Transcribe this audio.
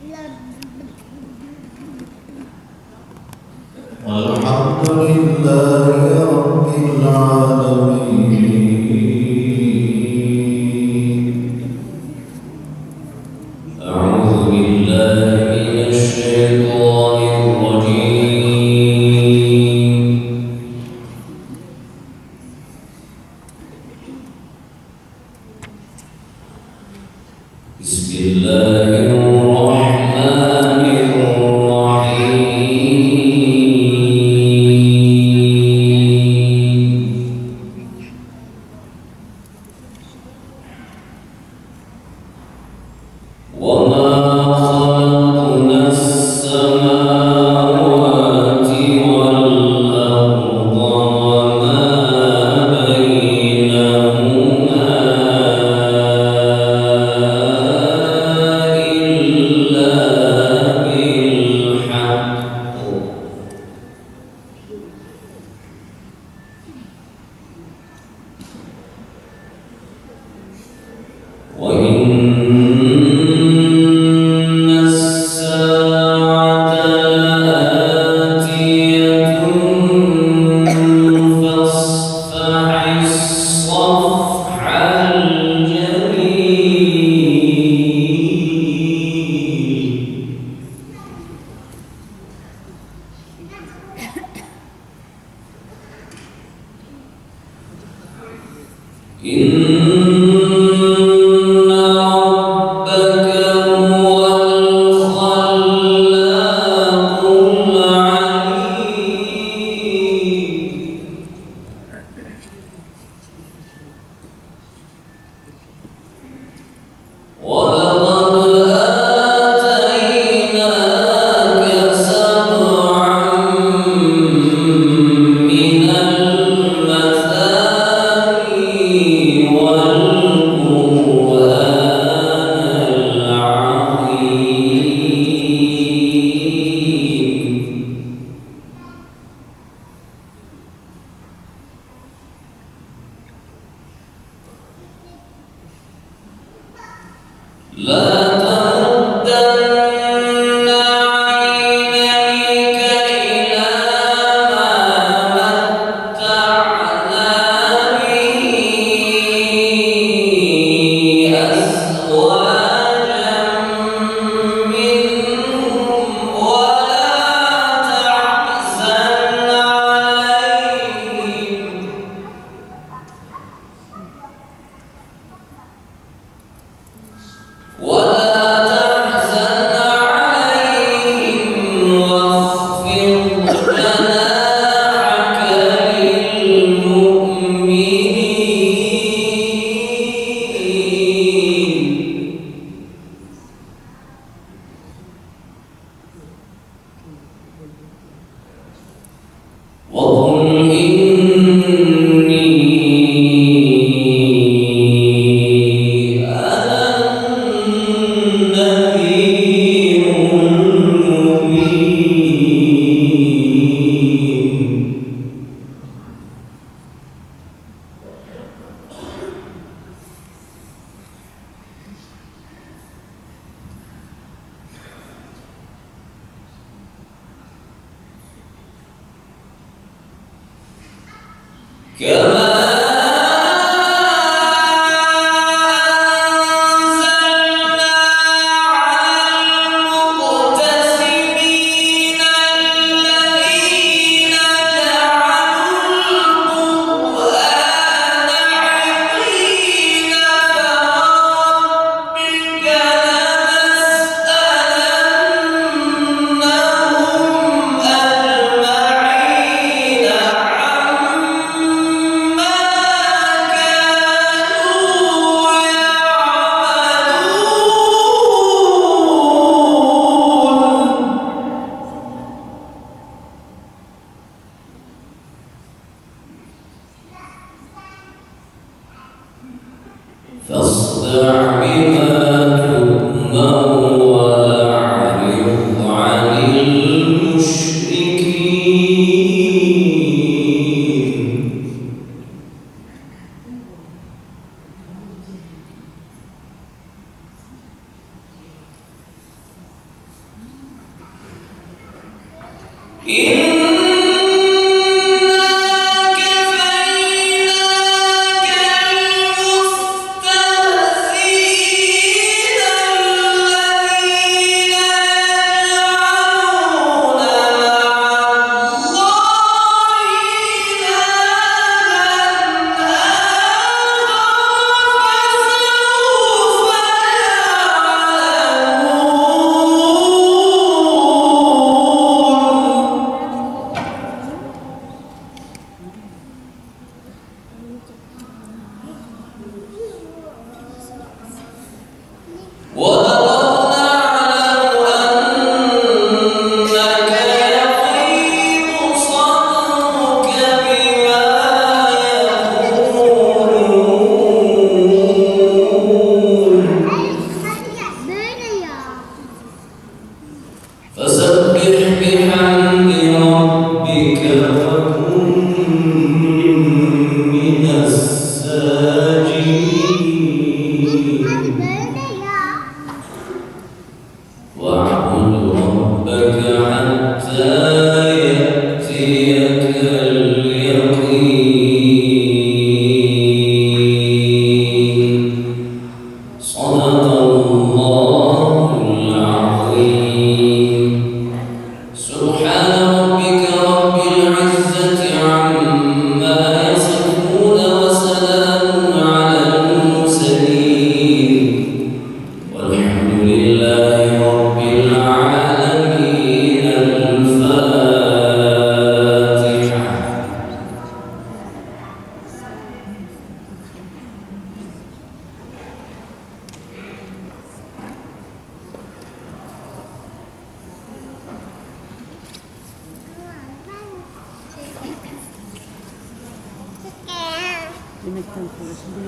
والحمد لله رب العالمين. أعوذ بالله من الشيطان الرجيم. بسم الله الرحمن الرحيم. وما خلقنا السماوات والأرض وما بينهما إلا بالحق وإن الساعة لآتية فاصفح الصفح الجميل. إن ربك هو الخلاق العليم. ولقد آتيناك سبعا من المثاني والقرآن العظيم. لا تمدن عينيك إلى ما متعنا به أزواجا منهم ولا تحزن عليهم واخفض جناحك للمؤمنين. وقل إني أنا النذير المبين. كما أنزلنا على المقتسمين الذين جعلوا القرآن عضين فوربك لنسألنهم أجمعين. Yemekten sonra şimdi